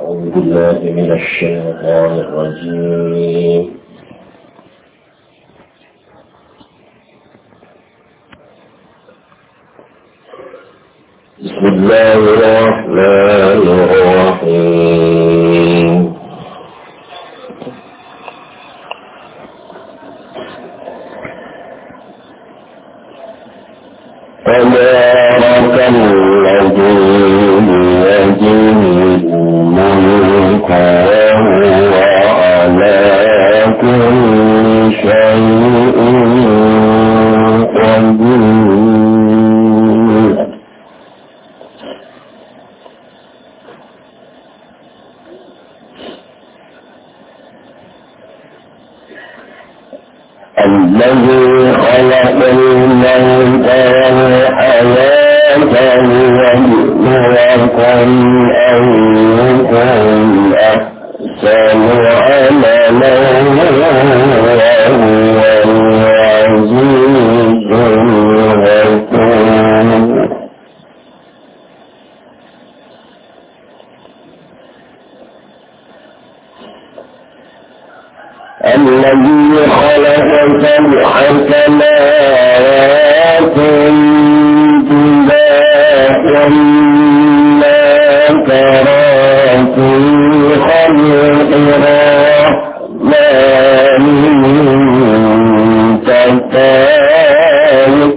أعوذ بالله من الشيطان الرجيم. بسم الله الرحمن الرحيم. تبارك الذي بيده الملك وهو على كل شيء قدير. الذي خلق الموت والحياة ليبلوكم أيكم أحسن عملا وهو العزيز الغفور. الذي خلق سبع سماوات طباقا ما ترى في خلق الرحمن من تفاوت.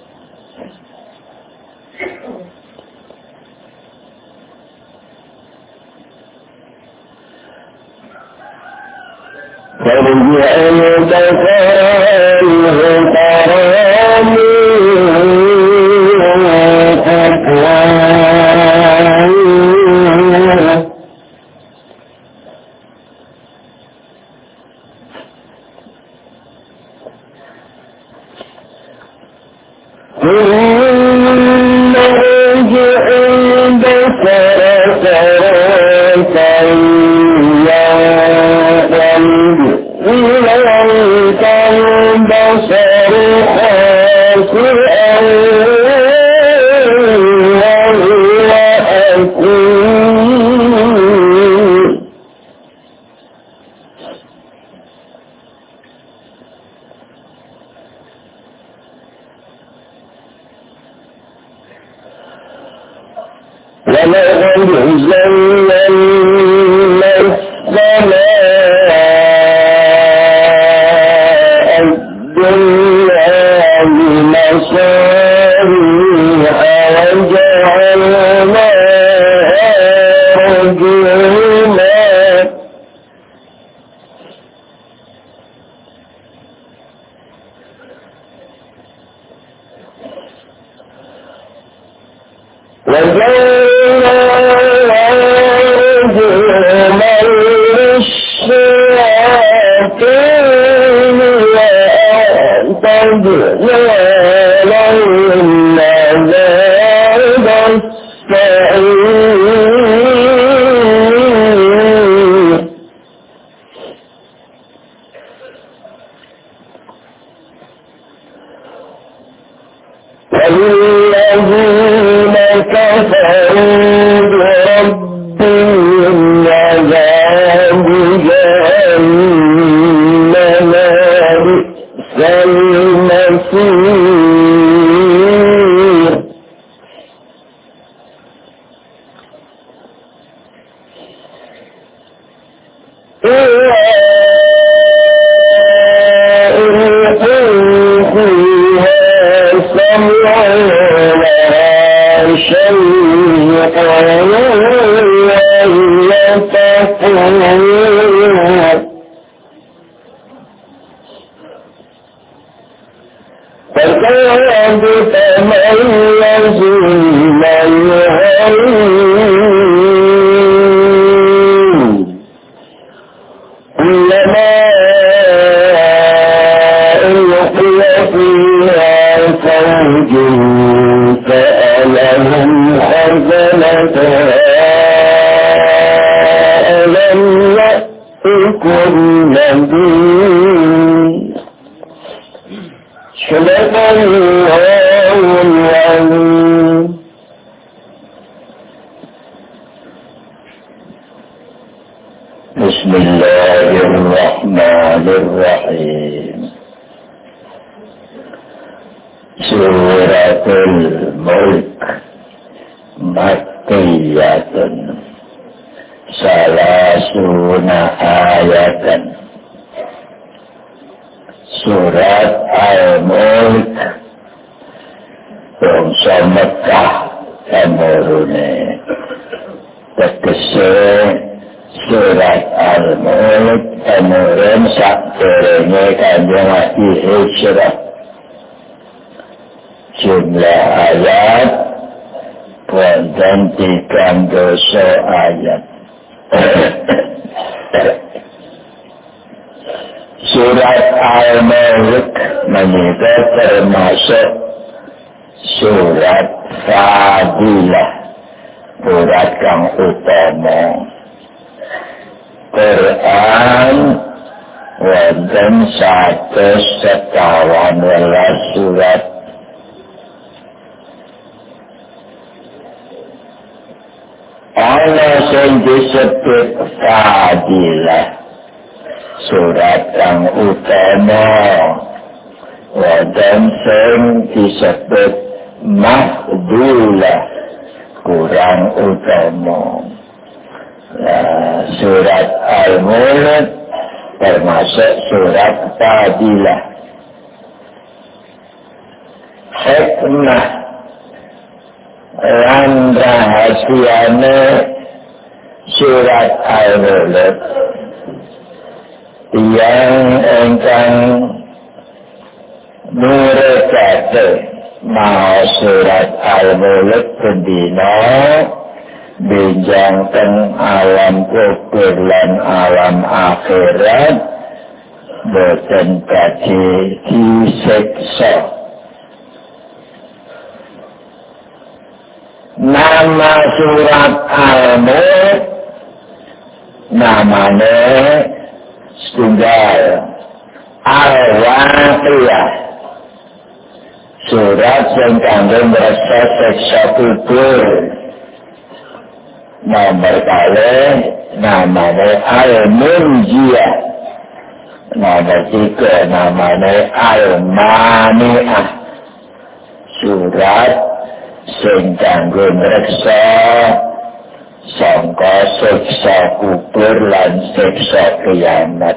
فارجع البصر ولقد زينا السماء الدنيا بمصابيح وجعلناها رجوما والذين كفروا بربهم عذاب جهنم بئس المصير. صدق الله العظيم. Bismillahirrahmanirrahim. Suratul Mulk Makkiyatun Salasuna ayatan. Surat Al-Mulk bangsa Mekah temurune. Tegese surat Al-Mulk temurun sakderenge Kanjeng Nabi hijrah. Jumlah ayat wonten 3 ayat. Surat Al-Mulk menika termasuk surat fadilah, surat kang utama. Quran wonten 152 surat. Ana sing disebut fadilah, surat kang utama, wonten sing disebut mahdulah, kurang utama. Surat Al-Mulk termasuk surat fadilah. Hikmah lan rahasiane surat Al-Mulk yang engkang nurekake mau surat Al-Mulk pendina benjang teng alam kubur lan alam akhirat boten badhe disiksa. Nama surat Al-Mulk namane setunggal Al-Waqiyah, surat yang kanggo merasa siksa kubur. Nomor kali namane Al-Munjiyah, nomor 3 namane Al-Mani'ah, surat sing kanggo ngreksa sangka siksa kubur lan siksa kiamat.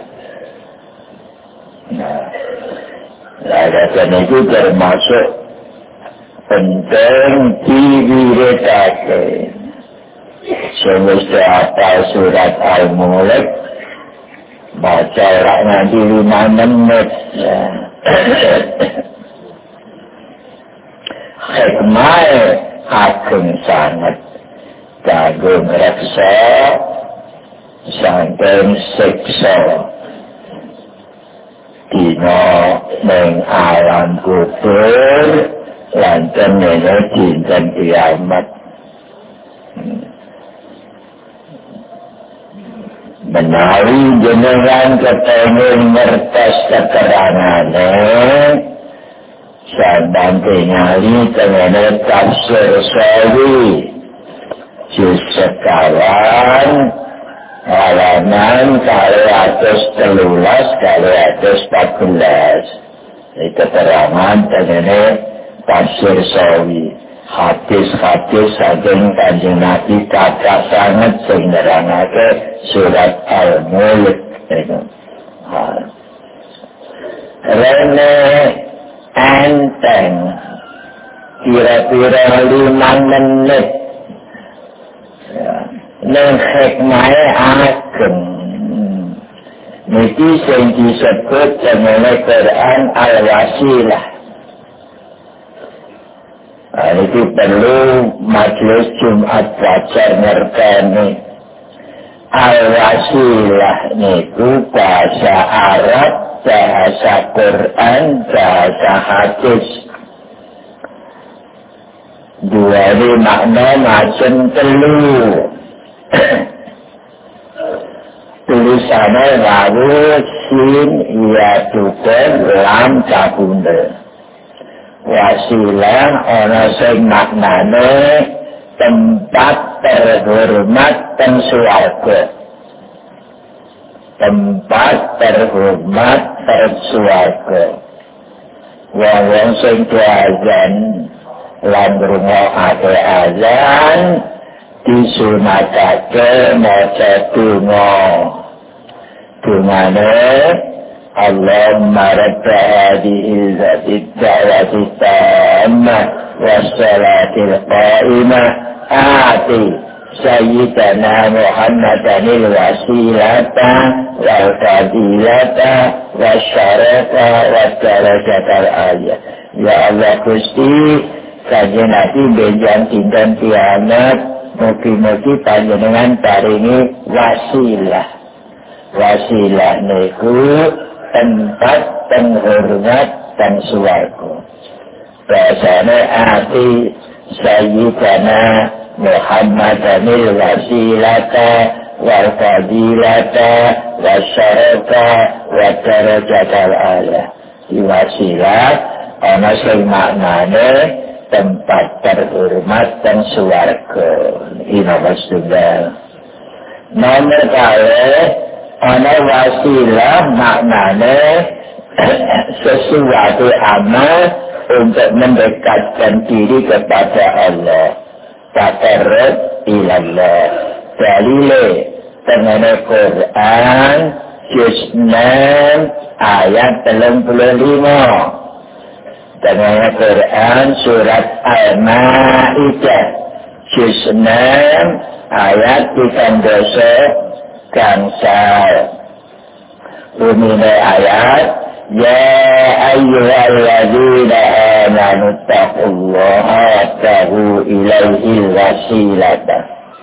Ayat itu termasuk penting diwiridake. Semesta apa surat Al-Mulk baca rak nanti 5 menit. Hikmah ageng sangat kanggo ngreksa saking siksa dina ning alam kubur lan temene dinten kiamat. Menawi jenengan kepengin ngertos keterangane sampeyan tingali tengene tafsir Sawi juz sekawan halaman 213-214. Ini keterangan tengene tafsir Sawi. Hadis-hadis saking Kanjeng Nabi kathah sanget sing nerangake surat Al-Mulk itu. Rene enteng kira-kira 5 menit. Nang hikmahe ageng. Niki sing disebut jenenge Quran Al-Wasilah. Itu perlu majelis Jumat belajar ngerteni. Al-Wasilah niku bahasa Arab, bahasa Quran, bahasa hadis. Duweni makna macam telu. Tulisannya wawu sin ya tuken lam kabunda. Wasilah ana sing maknane tempat terhormat teng swarga. tempat terhormat tersuwarga. Wong-wong sing azan lan ngrungokake azan disunatake maca donga. Dungane Allahumma rabba hadhihi ad-da'wati tammah was-salatil qa'imah ati sayyidana Muhammadanil wasilata wal fadilata wasyarafa waddarajatal aliyah. Ya Allah Gusti, kanjeng Nabi benjang dinten kiamat mugi-mugi panjenengan paringi wasilah. Wasilah niku tempat penghormat dan swarga. Bahasane ati sayyidana Muhammadanil wasilata wal fadilata wasyarafa waddarajatal aliyah. Di wasilah ana sing maknane tempat terhormat dan swarga. Iki nomor setunggal. Nomor kalih ana wasilah maknane sesuatu amal untuk mendekatkan diri kepada Allah. Taqarrub ilallah. Dalile tengene Quran juz 6 ayat 35. Tengene Quran surat Al-Maidah juz 6 ayat 13 gangsal. Bunyi ayat ya ayyuhalladzina amanu taqullaha wabtaghu ilaihi wasilata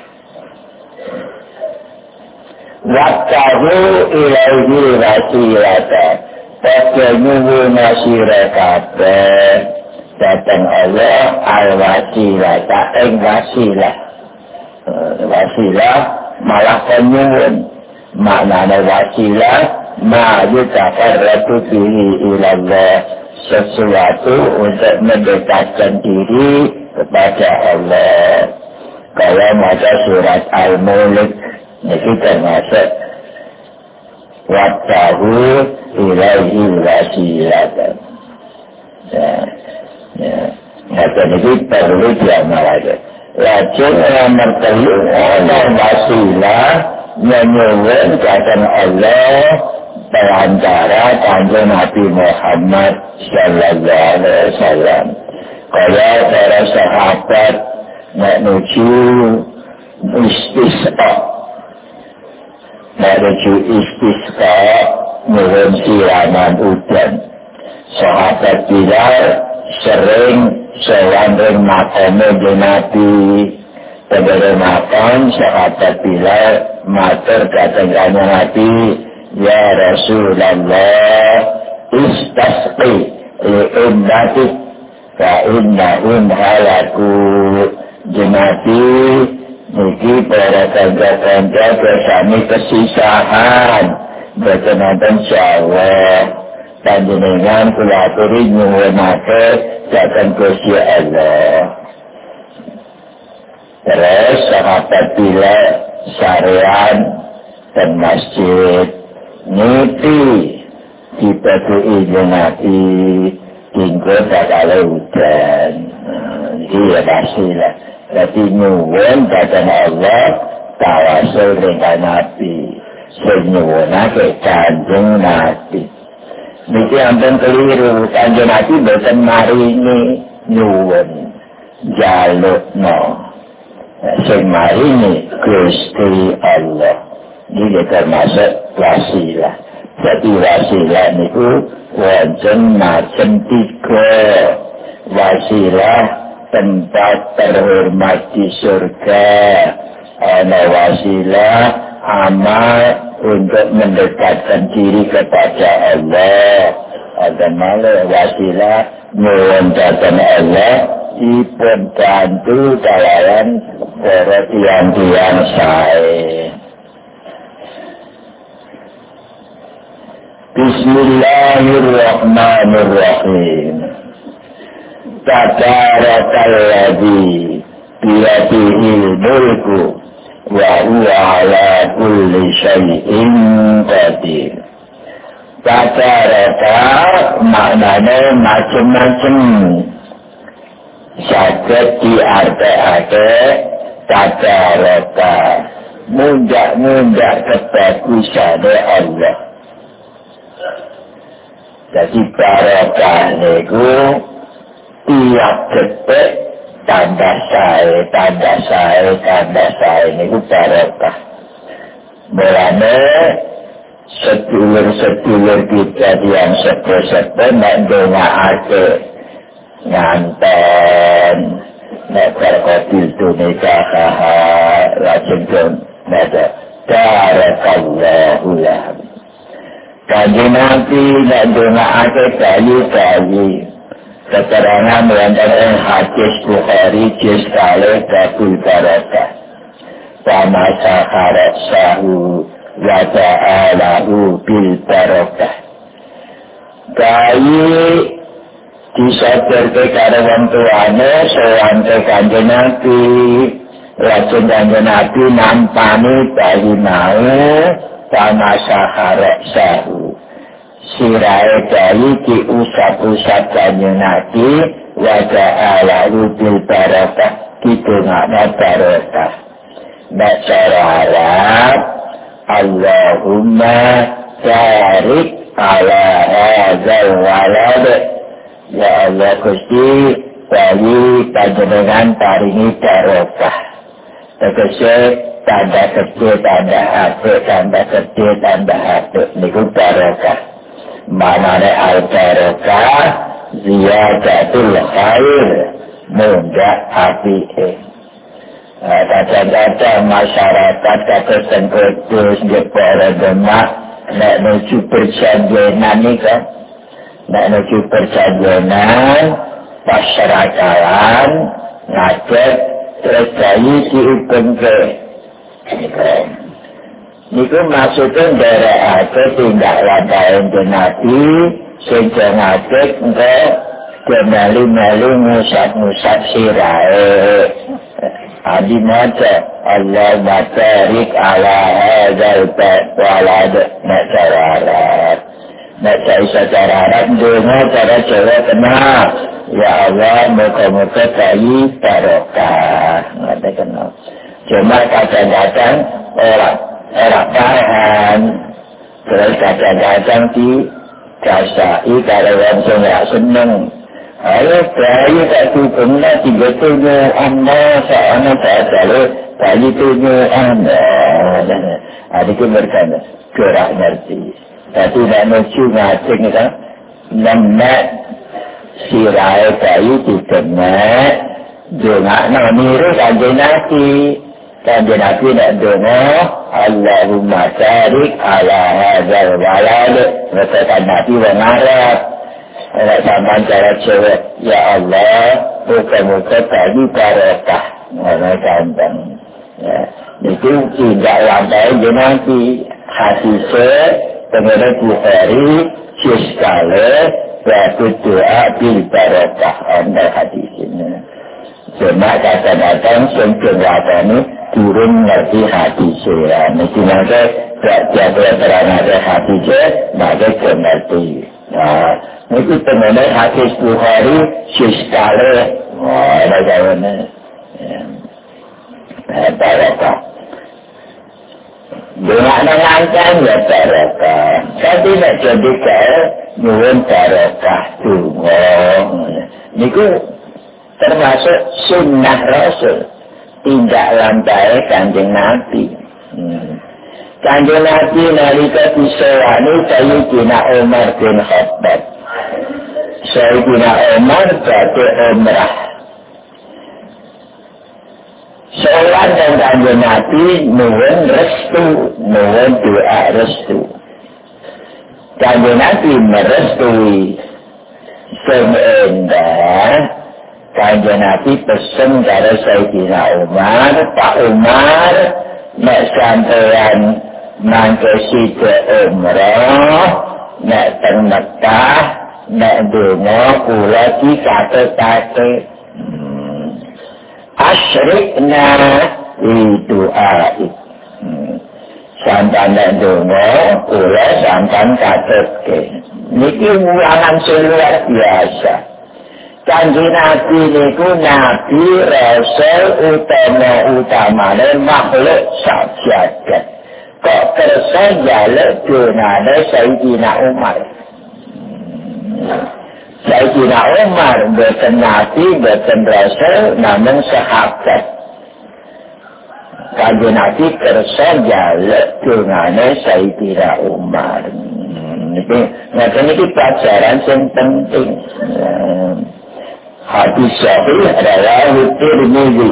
pada nyuwuna sira kabeh datang Allah al-wasilata ing wasilah. Wasilah malah penyuwun. Maknanya wasilah ma yutaqarrabu bihi ilallah, sesuatu untuk mendekatkan diri kepada Allah. Kalau baca surat Al-Mulk ini termasuk wabtaghu ilaihi wasilatan. Ini perlu diamalkan. Lajeng nomor 3 ana wasilah menyuwun dhateng Allah perantara kanjeng Nabi Muhammad sallallahu alaihi wasallam. Kaya para sahabat menuju istisqa. Nyuwun siraman udan. Sahabat Bilal sering sowan ring makame Nabi. Pada makan sahabat Bilal matur dhateng kanjeng Nabi, ya Rasulullah, istasqi li ummati fa innahum halaku. Nabi niki para kanca-kanca bersami kesisahan boten wonten jawab. Panjenengan kula aturi nyuwunake dhateng Gusti Allah. Terus sahabat Bilal syarian dan masjid niti dibagi Nabi tinggal bakal hujan. Iya pastilah. Jadi nyuwun dhateng Allah tawasul dengan Nabi. Nyuwunake kanjeng Nabi. Niki ampun keliru. Kanjeng Nabi boten maringi nyuwun jalukno. Sing maringi Gusti Allah. Ini termasuk wasilah. Jadi wasilah niku wonten macam 3. Wasilah tempat terhormat di surga. Ana wasilah amal untuk mendekatkan diri kepada Allah. Ada malah wasilah nyuwun dhateng Allah dipun bantu kalayan para tiyang-tiyang sae. Bismillahirrahmanirrahim. Tabarakalladzi biyadihil mulku wa huwa ala kulli syai'in qadir. Tadaraka maknanya macam-macam. Saged diartekake tadaraka mundak-mundak kebagusannya Allah. Jadi barokah niku tiap detik tambah saya niku barokah. Mulane sedulur-sedulur kita yang sepuh-sepuh nek ndongaake nganten nek berkotil tunika lajeng nada barakallahu lahum. Kanjeng Nabi nek ndongaake bayi-bayi keterangan wonten hadis Bukhari juz kalih babul barakah. Sama sakharat sahu wa ta'alahu bil barakah. Bayi disadarke karo wong tuane sowan Kanjeng Nabi. Lajeng Kanjeng Nabi nampani bayi mau sama sakharat sahu. Sirahe bayi diusap-usap Kanjeng Nabi wa ta'alahu bil barakah didongakna barakah. Nek cara Arab Allahumma barik ala hadzal walad. Ya Allah Gusti bayi panjenengan paringi barokah. Tegese tambah gede tambah apik tambah gede tambah apik niku barokah. Manane al barokah ziyadatul khair mundak apike. Kadang-kadang masyarakat kata sengkudus jepara demak nek nuju perjanjian ni kan nek nuju perjanjian pasyarakalan ngajak terus bayi dihukum ke niku maksudnya nderekake tindak lantaran Nabi sehingga ngajak engkau gemali-mali ngusap-ngusap sirahe. Adi maca Allah barik ala hadzal walad nek cara Arab. Nek cara Arab dengar cara Jawa kenal. Ya Allah moga-moga bayi barokah. Ngoten kenal. Cuma kadang-kadang orang paham. Terus kadang-kadang di kasai kalau orang senang. Ayo bayi tak tukumlah tiga tunjuk anda seorang tak selalu bayi tunjuk anda. Adikku berkata gerak ngerti. Tapi nak nuju ngacing kan nenek sirai bayi dikenek dongak nak niru Kanjeng Nabi. Kanjeng Nabi nak dongak Allahumma barik ala hadzal walad. Kata Nabi orang Arab. Anak sampan cara cewek, ya Allah, muka-muka bayi barokah. Mana gampang. Ya. Itu tidak lantai jenaki. Hadisnya, pengenalan Bukhari, Syeskale, berikut doa bil barokah. Anda hadisnya. Cuma kadang-kadang, sempurna watani, turun ngerti hadisnya. Mesti nanti, tidak terang ada hadisnya, maka ngerti. Nah, itu pengenai hadis Bukhari Syeskale. Wah, ada jawabannya. Barokah. Dengan mengancam ya barokah. Tapi nak jadi kaya nyuwun barokah tunggu. Niku termasuk sunnah Rasul. Tindak lantai Kanjeng Nabi. Kanjeng Nabi nalika disewani Sayyidina Umar bin Khattab. Sayyidina Umar badhe umrah. Sowan dan Kanjeng Nabi nuwun restu, nuwun doa restu. Kanjeng Nabi merestui sing endah. Kanjeng Nabi pesen karo Sayyidina Umar, Pak Umar, nek sampeyan mangkesi ke umrah, nek teng Mekah, nek donga kula iki kate-kate. Asyrikna doa. Sampai dongo, kula sampai katutke. Niki ulangan luar biasa. Kanjeng Nabi niku Nabi Rasul utama makhluk sajagat. Kok kersa jaluk donane Sayyidina Umar. Sayyidina Umar boten Nabi, boten Rasul, namun sahabat. Kanjeng Nabi kersa jaluk donane Sayyidina Umar. Ini pelajaran yang penting. Hadis Sahih adalah Tirmidzi.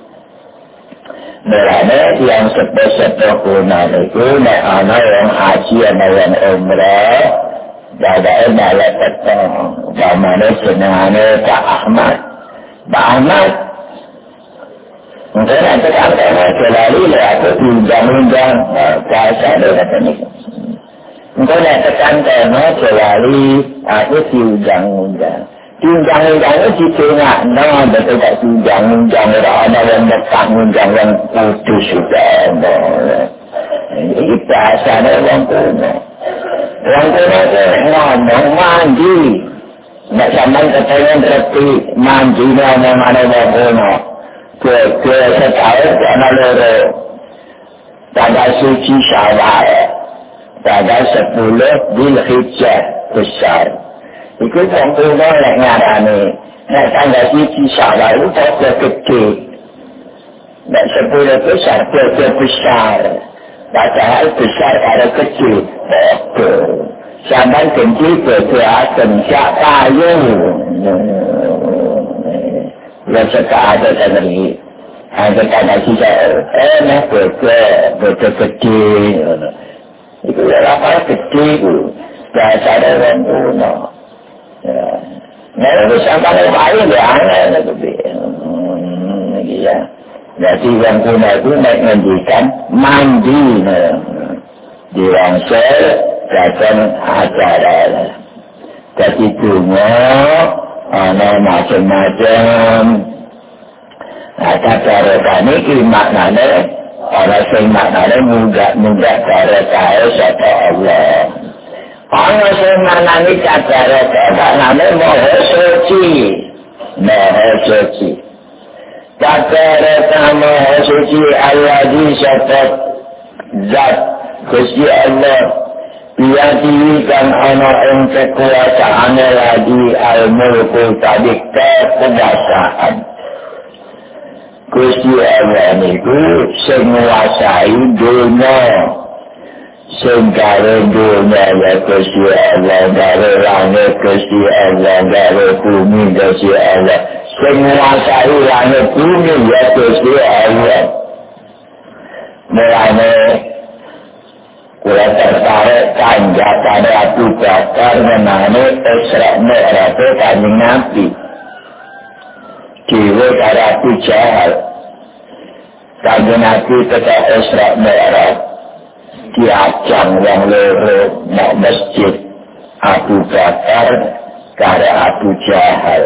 Merana yang sepenuh guna itu, anak yang haji, anak yang umrah, dadai balik petang. Bagaimana senangnya Pak Ahmad. Pak Ahmad, mungkin nanti kata-kata selalu aku diundang-undang. Bahasa dia kata ni. Mungkin nanti kata-kata selalu aku diundang-undang. Undang-undang itu tidak ada, betul tak undang-undang ada yang dekat undang yang putus sudah. Ini bahasa orang kuno. Orang kuno itu ngomong mandi. Nak sampai katanya berarti mandi ngomong ada orang kuno. Ke setahun kerana loro. Pada suci Syawal. Pada 10 Dzulhijjah besar. Itu orang kuno yang ngarani. Nak tanggal suci Syawal itu dia kecil. Nak 10 besar, dia besar. Padahal besar ada kecil. Betul. Sampai kecil dia kencak payung. Yang suka ada sendiri. Ada tanggal suci Syawal. Betul kecil. Itu apa kecil. Biasa ada orang kuno. Nah, itu sampai yang lain dia aneh ya. Jadi yang kuno itu menghentikan mandi di rangsel dan acara. Jadi dunia ada macam-macam. Acara kami maknanya orang yang maknanya mudah cara kaya satu Allah. Orang yang menangi acara namanya Maha Suci. Maha Suci. Acara Maha Suci Allah di syarat zat Gusti Allah. Biarkan anak yang kekuasaan lagi al-mulku tadi kekuasaan. Gusti Allah itu menguasai dunia. Segala dunia ya Gusti Allah, segala langit Gusti Allah, segala bumi Gusti Allah. Menguasai langit bumi ya Gusti Allah. Mulanya kula tertarik tanjakan Abu Bakar mengenai Isra Mi'raj Kanjeng Nabi. Dewa karo Abu Jahal. Kanjeng Nabi ketika Isra Mi'raj diajang yang loro nak masjid Abu Bakar karo Abu Jahal.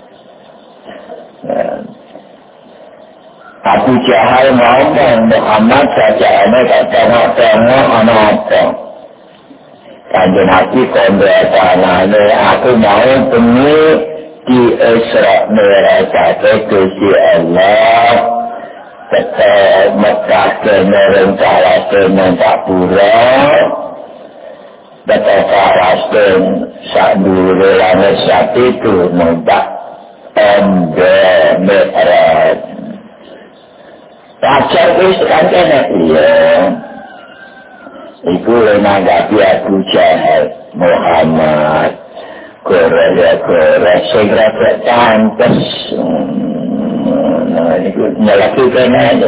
Abu Jahal ngomong Muhammad saja ini tengok-tengok apa. Kanjeng Nabi kondotanane aku mau pergi di Isra Mi'raj Gusti Allah. Kata Mekah kena Palestin tak pura. Kata Palestin saat dulu langit saat itu nampak Anda Mi'raj. Pacar itu kan kena dia. Itu menanggapi Abu Jahal Muhammad. Kora segera tertantes. Itu melakukan ini.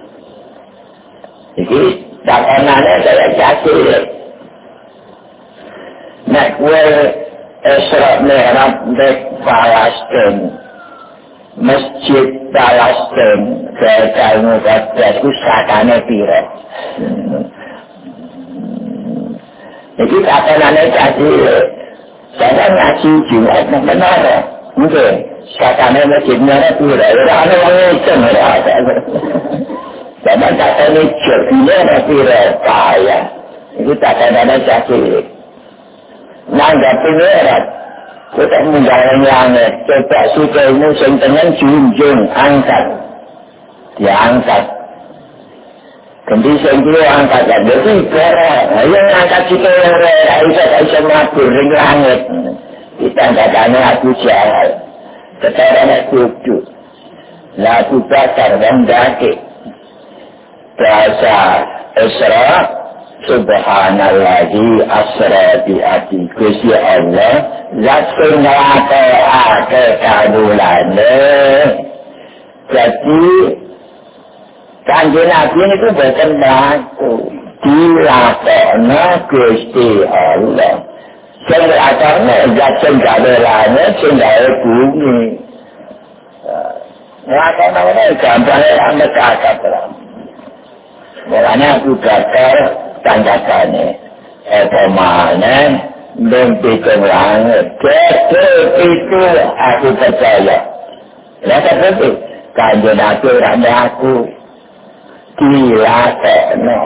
Jadi takanannya saya jatuh. Nak kuil Isra Mi'raj di Palestin. Masjid Palestin. Saya tahu kata itu sakane pira. Jadi takanannya jatuh. Saya ngaji Jumat benar. Mungkin. Sakane masjidnya pira. Ada orang itu ada. Zaman kata ni jadinya tapi kaya. Itu tak ada sakit. Nanggapi merat. Kita menggalang langit. Coba suka ilmu sentengan junjung. Angkat. Dia angkat. Kemudian sendiri angkat. Jadi kira. Yang angkat kita yang Aisyah mabur di langit. Kita katanya aku jahat. Ketaranya duduk. Lagu bakar dan daki. Bahasa Isra. Subhanalladzi asra bi abdi Gusti Allah zat sing nglakonake kawulane. Jadi kanjeng Nabi niku boten ngaku dilakoni Gusti Allah. Sing lakone zat sing kawulane sing gawe bumi. Lakone gampane amet kakak. Makanya aku bakar tanggapannya mana mimpi ke langit itu aku percaya lihat itu kanjeng Nabi rame aku gila kono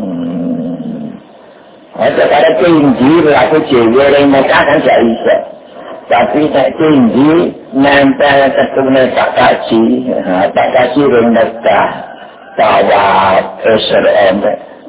ada tinggi aku cewek yang mereka kan gak bisa tapi tak tinggi nempel ketemu tak kasih yang mereka tawaf Israel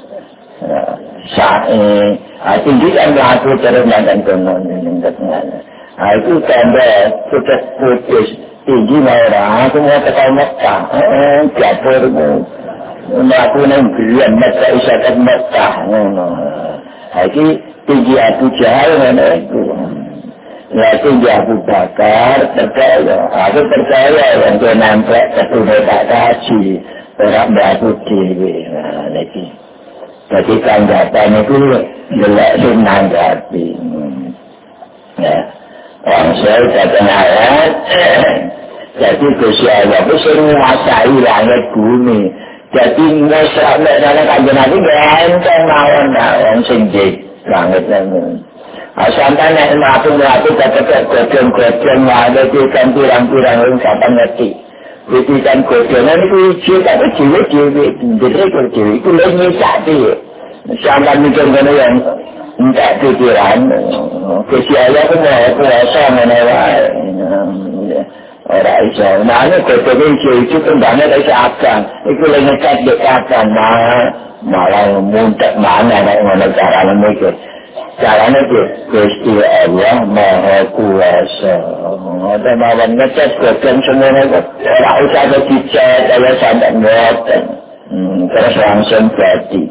tinggi kan laku terus dan kemudian itu tanda sudah putus tinggi orang aku mau ke Mekah dapurmu melakukan belian Mekah isyarat Mekah itu tinggi Abu Jahal itu ya tinggi Abu Bakar percaya aku percaya yang dia nampak ketemu tak kasih orang baru dewi lagi. Jadi tanggapan itu jelek itu menanggapi. Ya, orang saya kata ayat. Jadi Gusti Allah itu sering menguasai langit bumi. Jadi ngesrak dalam kanjeng Nabi ganteng mawon sing langit bumi. Sampai nek mlaku kata godhong-godhong ada di kan pirang-pirang wong sampeyan ngerti. Jadi kan kodongan itu hijau, tapi jiwa-jiwa itu lagi sakti. Sampai mikir mana yang tak pikiran. Gusti Allah itu mau kuasa menewai. Orang Islam. Nah, ini kodongan hijau kembangnya dari seakan. Itu lagi dekat-dekatan. Malah muntah mana yang cara mikir. Caranya itu Gusti Allah Maha Kuasa. Ada mawan ngecat godong semuanya kok. Tak usah ada dicat, ada sampai ngoten. Terus langsung jadi.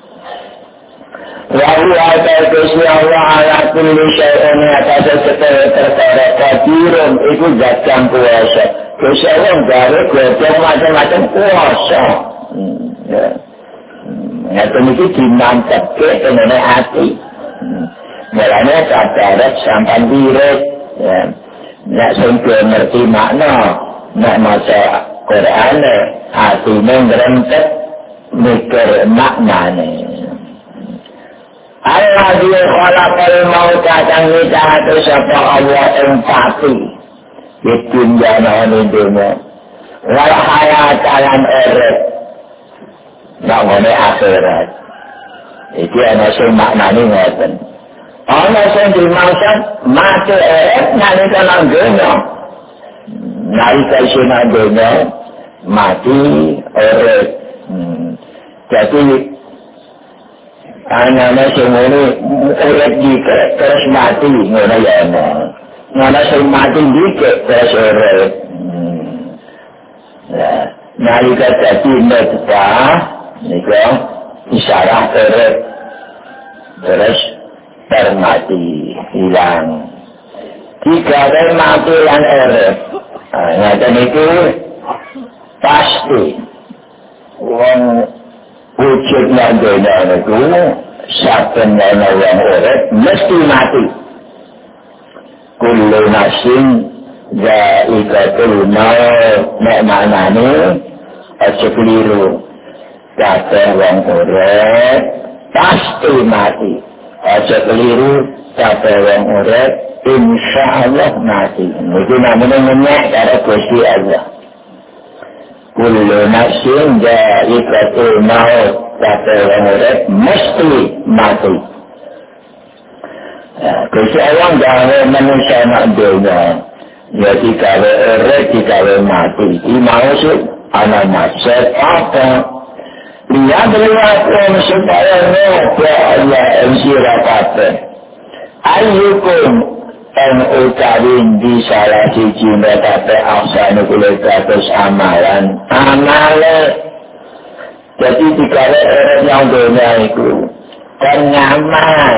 Wahu ada Gusti Allah ala kulli syai'un atas setiap perkara qadirun itu zat yang kuasa. Gusti Allah gawe godong macam-macam kuasa. Ngaten iki dimantepke dengan hati. Mulanya kadarat sampai wirid ya. Nak sampai ngerti makna nak maca Quran hatinya ngerentet mikir maknanya Allah dia khalaqal mauta kang nyiptakake sapa Allah ing pati di dunya dunya wal hayat lan urip nang akhirat iki ana sing maknane ngoten. Ana sing dimaksud mati nalika nang donya. Nalika isih nang donya mati urip. Jadi ana sing ngene urip dikek terus mati ngono ya ana. Ana sing mati dikek terus urip. Nalika dadi mati niku isyarat urip terus termati hilang. Jika ada mati yang urip, ngaten itu pasti wong wujudnya dunia itu saben ana yang urip mesti mati. Kullu nafsin za'iqatul maut, nek maknane aja keliru. Kabeh wong urip pasti mati. Aja keliru kabeh wong urip insyaallah mati. Iki namanya menyek karo Gusti Allah. kullu nafsin dha'iqatul maut, kata orang urip mesti mati. Gusti Allah gawe manusia nak dunia, jadi kalau urip kalau mati, ini maksud anak maksud apa? Lihat berlaku supaya mereka Allah ensirapaten. Ayyukum en utawin di salah siji mereka aksana kulikatus amalan. Amale. Jadi dikala orang yang dunia itu kan ngamal.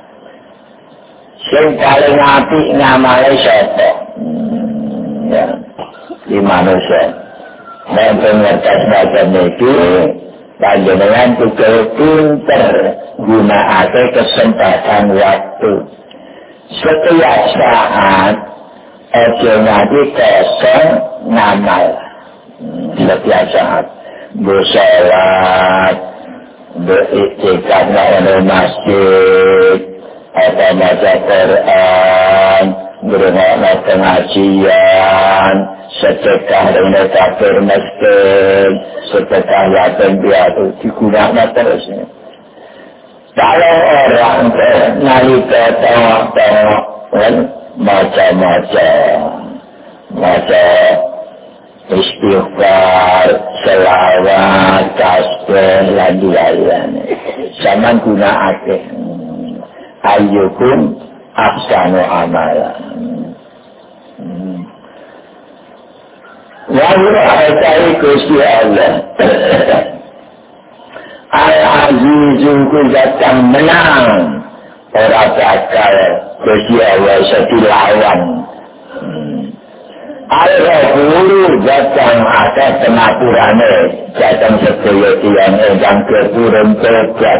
Sing paling apik ngamale sapa? Ya, di manusia. Dan pengertian macam itu panjenengan juga pinter gunaake kesempatan waktu. Setiap saat aja nanti kosong ngamal. Setiap saat bersolat, beriktikaf di masjid, atau baca Quran, berdoa pengajian, sedekah dengan kafir miskin, sedekah yatim piatu digunakan terus. Kalau orang nalika tengok-tengok macam-macam, macam istighfar, selawat, tasbih, lain-lain. Sama gunakake. Ayyukum ahsanu amalan. Lalu ayat Gusti Allah. Al-Azizku datang menang. Orang bakal Gusti Allah sedilawan. Al-Ghafuru datang atas pengapurannya. Datang sedaya tiang ingkang kepurun tobat.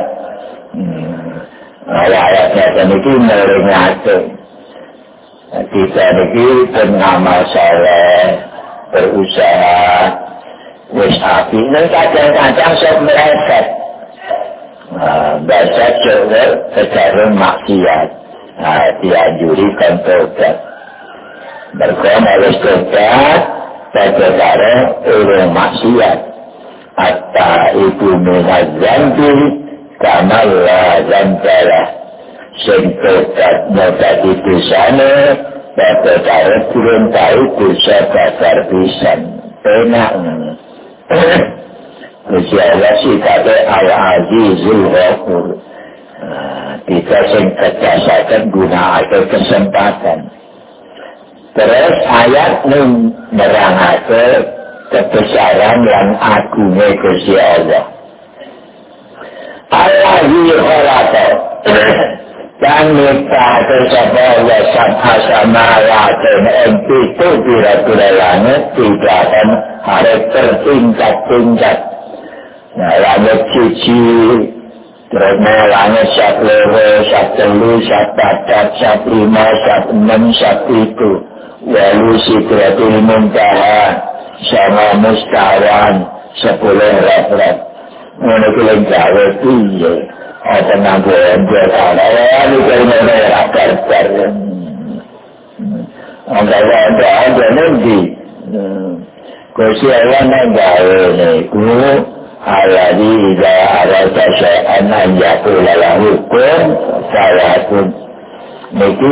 Ayat-ayat ini meringati. Kita ini pengamal saleh, berusaha, wis api. Dan kadang-kadang sok meleset. Bahasa Jawa secara maksiat. Dianjurikan tobat. Berkon harus tobat, secara orang maksiat. Atta ibu minat zambi, kamallah zambalah. Sing tobat nyatati dosane, secara turun tahu dosa bakar pisan. Enak. Gusti Allah sikate Al-Azizul Ghafur. Kita sing kecasakan gunakake kesempatan. Terus ayat ini nerangake kebesaran dan agungnya Gusti Allah. Allahi khalaqa dan nikah sapa Allah sabha samawati ing pitu pira-pira langit tidakan harus tertingkat-tingkat. Nah, langit siji, terus langit sat loro, sat telu, sat papat, sat lima, sat enam, sat pitu. Walu sidratul muntaha, sama mustawan, 10 rap-rap. Ngono kuwi gawe piye? Apa nanggon jasa ini kayaknya merah kabar. Ada nanti. Gusti Allah nanggawe niku alladzi idza arada syai'an an yaqula lahu kun fayakun. Niku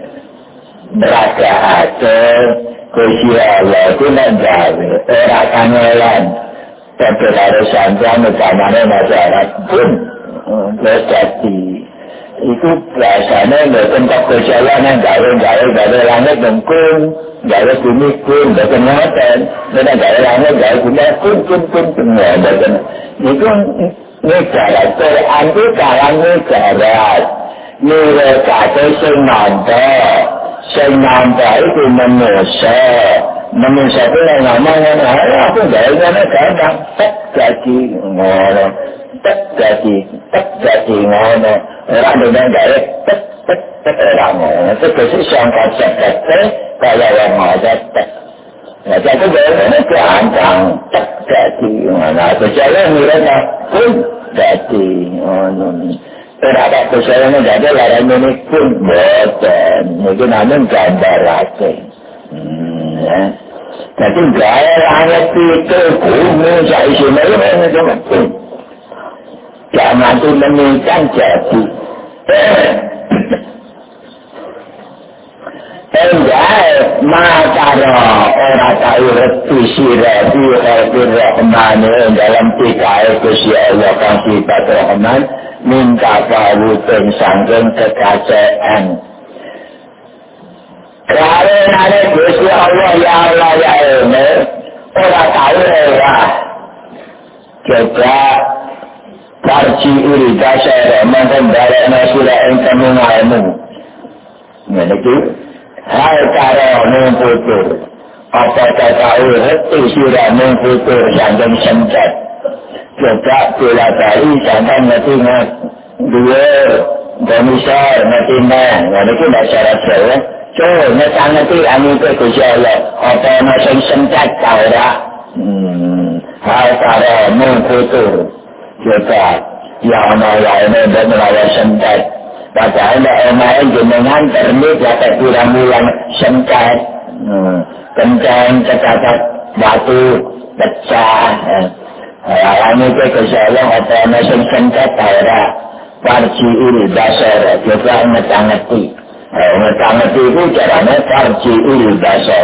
merakaake Gusti Allah itu nanggawe ora kangelan. Tapi harus sampeyan utamane masyarakat pun berjati. Itu biasanya tempat perjalanan gawe langit mungkin, gawe bumi pun, bahkan ngoten. Dan gawe langit, gawe bumi pun semua. Itu negara, Quran itu kalang negara. Mereka itu sing nampak itu manusia itu yang ngomongnya, aku gawe-gawe gampang, tak jadi ngono. Orang dengan gawe orang ngono. Itu khusus yang konsep kaya yang ada nah, jadi gawe-gawe gampang, tak jadi ngono. Kecuali mereka pun jadi ngono. Ada kecuali jadi larang ini pun boten. Mungkin namun gambar lagi. Jadi gaya langit itu bumi saya isi mana itu. Jangan tu menikah jadi. Enggak, maka orang tahu reti sirati Rahman dalam tiga Gusti Allah kan sifat Rahman minta pawutan sangking kekasihan. Karena ada Gusti Allah ya Allah ya ini orang tahu lah. Juga parci iri dasar Rahman dan darah nasirah yang kami ngamu. Jadi hal cara memputur apakah tahu hati sirah memputur sangking semcat juga bila tadi sangking ngetina dua komisar ngetina itu masyarakat saya so ngerti anu ke kusyala apa masing semcat tahu tak hal cara memputur juga yang lainnya dan melawan semcat padahal orang jenengan termit dapat kurang bulan semcat, kencang, kecacat, batu, pecah. Ini ke kesalah apa macam semcat tahu parci iri dasar juga ngetangeti. Ngetangeti itu caranya parci iri dasar.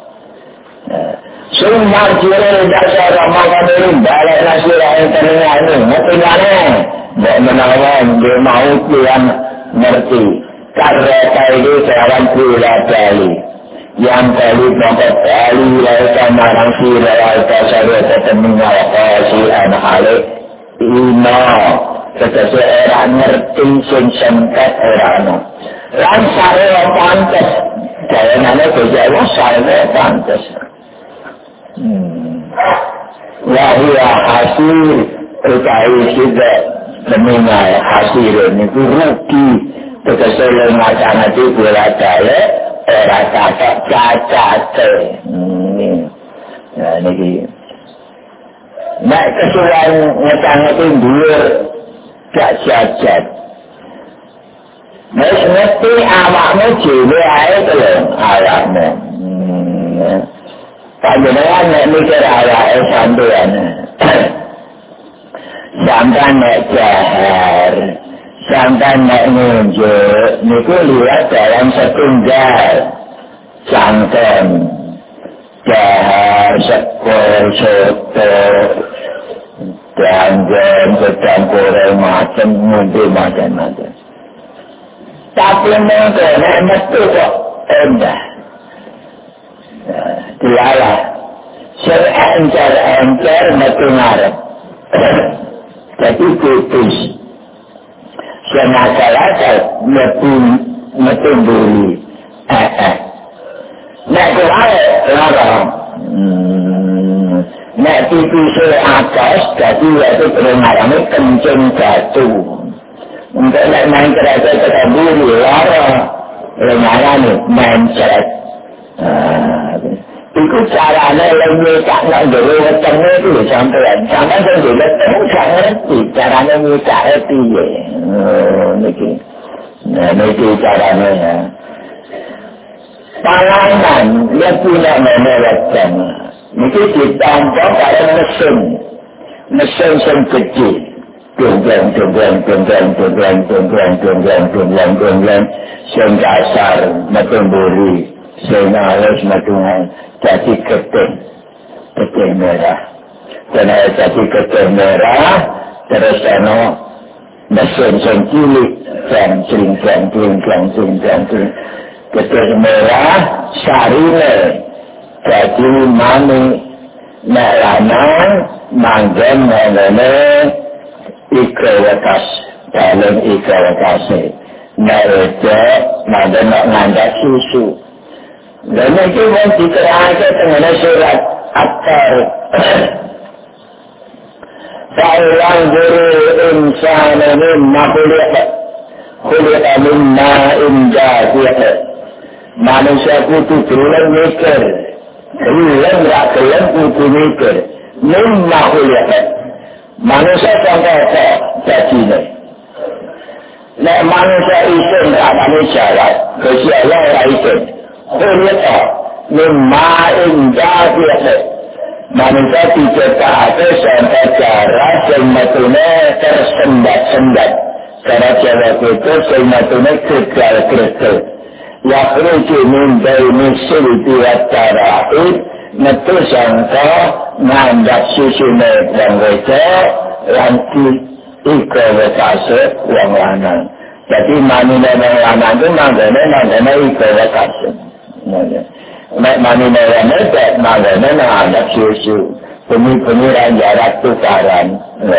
Sumar iri dasar maka ini balik nasirah yang ternyata ini ngetinggalnya. Tidak menawan dia mau yang ngerti karena ini kawan pula kali yang kali dapat kali laisa marang sira laisa saya ketemu si anak alik ino ketemu orang ngerti sengkat orang lan saya pantas saya nama kejawa saya pantas wahia hasil terkait juga mendengar hasil ini rugi kekeselan macam itu bila saya orang kata cacat ini nak keselan macam itu dua tak cacat mesti awakmu jiwa itu loh awakmu panjenengan nak mikir awak sampean sampai nak jahar, sampai nak nunjuk, niku lihat dalam setunggal, cangkem, jahar, sekor, soto, danjen, sedang macam, mungkin macam-macam. Tapi mungkin mesti kok endah. Dialah, ser-encer, mesti ngarep. Jadi putus masyarakat metu duri nak larang nak putus atas jadi itu perengarannya kencing jatuh untuk nak main kereta kita duri larang perengarannya main ceret itu caranya lebih tak nak jauh tengah itu sampai saya juga tahu saya ngerti caranya minta itu ya, ini caranya ya. Panganan dia punya memerlukan, itu ditambah pada mesin yang kecil, tunggang, yang dasar, macam buri, yang halus macam jadi keting merah. Kena jadi keting merah, terus ano mesin cilik, cling. Keting merah, sarine, jadi mami, melanang, manggen, ikawakas, dalam ikawakase. Mereka, manggen ngandak susu. Dan itu yang dikerahkan dengan surat At-Tariq. Fa'ulang guru insana mimma khuliqa mimma injadiq. Manusia kutu gelang mikir. Gelang kutu mikir. Mimma khuliqa. Manusia contoh jadi ini. Nek manusia isim tak manusia lah. Kesia Allah lah isim. Khuliqa mimma indah biasa. Manusia diciptakan sampai cara sematune tersendat-sendat. Cara Jawa itu sematune kegal-kegal. Yakhruju min baini sulbi wa tara'id metu sangka ngandap susune wong wedok lan iko wekase wong lanang. Jadi manine wong lanang itu manggone iko wekase. Manine wong wedok manggone ngandap susu. Bumi-bumi jarak tukaran.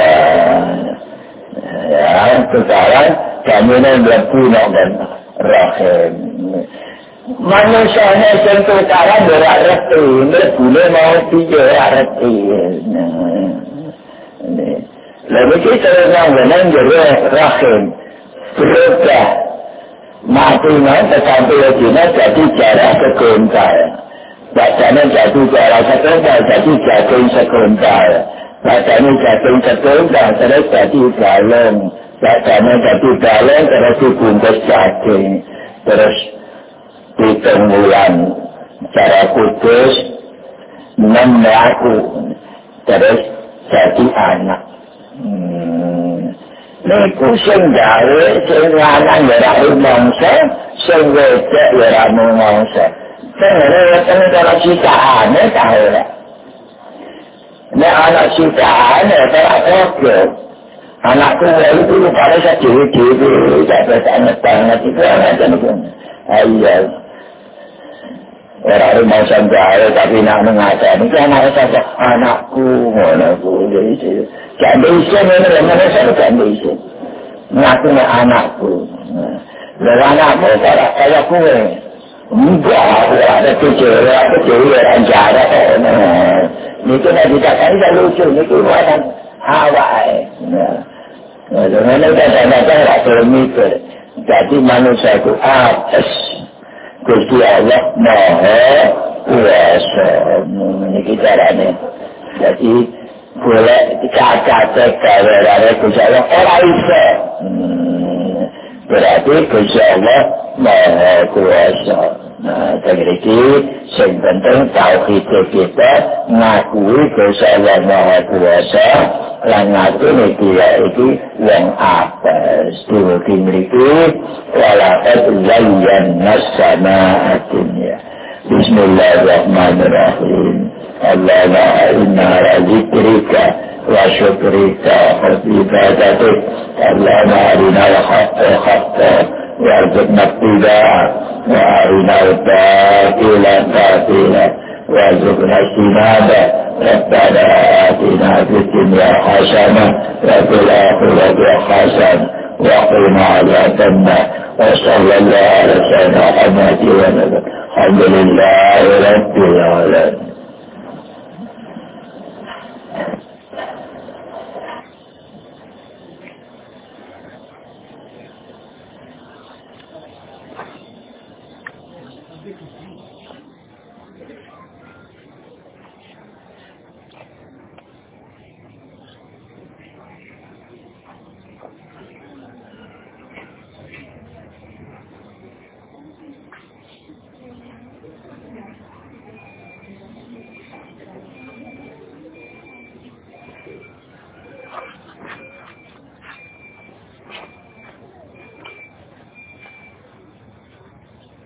Ya, tukaran kamune mlebu nang rahim. Manusianya yang tukaran berarti mlebune mau piye arti. Lalu kita nang jero rahim. Berubah matinya tetapi jadi jarak sekuntar. Bacanya jadi jarak sekuntar, jadi jagung sekuntar. Bacanya jagung sekuntar, terus jadi galon. Bacanya jadi galon, terus dibungkus jagung. Terus hitung bulan cara kudus, 6 melaku. Terus jadi anak. Niku sing gawe sing lanang ya ora mangsa, sing wedok ya ora mangsa. Sing ora karo citaane ta ora. Nek ana citaane ta ora. Anakku itu pada saat dewi-dewi tak banget itu anak-anak. Ayo. Orang mangsa gawe tapi nak mengajari kan anak anakku, jadi jangan bisa mana saya jangan bisa. Ngaku anakku. Lalu anakmu kayak kue. Enggak, ada kecil orang jarak. Itu nak dikatakan tak lucu, itu buatan Hawaii. Dengan kata-kata tak bermikir. Jadi manusia itu atas. Gusti Allah Maha Kuasa. Ini caranya. Jadi boleh cacat kalau Gusti Allah orang bisa. Berarti Gusti Allah Maha Kuasa. Nah, jadi yang penting tauhid kita ngakui Gusti Allah Maha Kuasa. Lan ngakui dia itu yang apa? Setelah dimiliki walakat zayyana as-samaa'a dunya. Bismillahirrahmanirrahim. Allahumma inna ala zikrika wa syukrika wa ibadatik. Allahumma arina al-haqqa haqqa warzuqna ittiba'ah wa arina al-batila batila warzuqna ijtinabah. ربنا آتنا في الدنيا حسنة وفي الآخرة حسنة وقنا عذاب النار وصلى الله على سيدنا محمد وسلم الحمد لله رب العالمين. Thank you.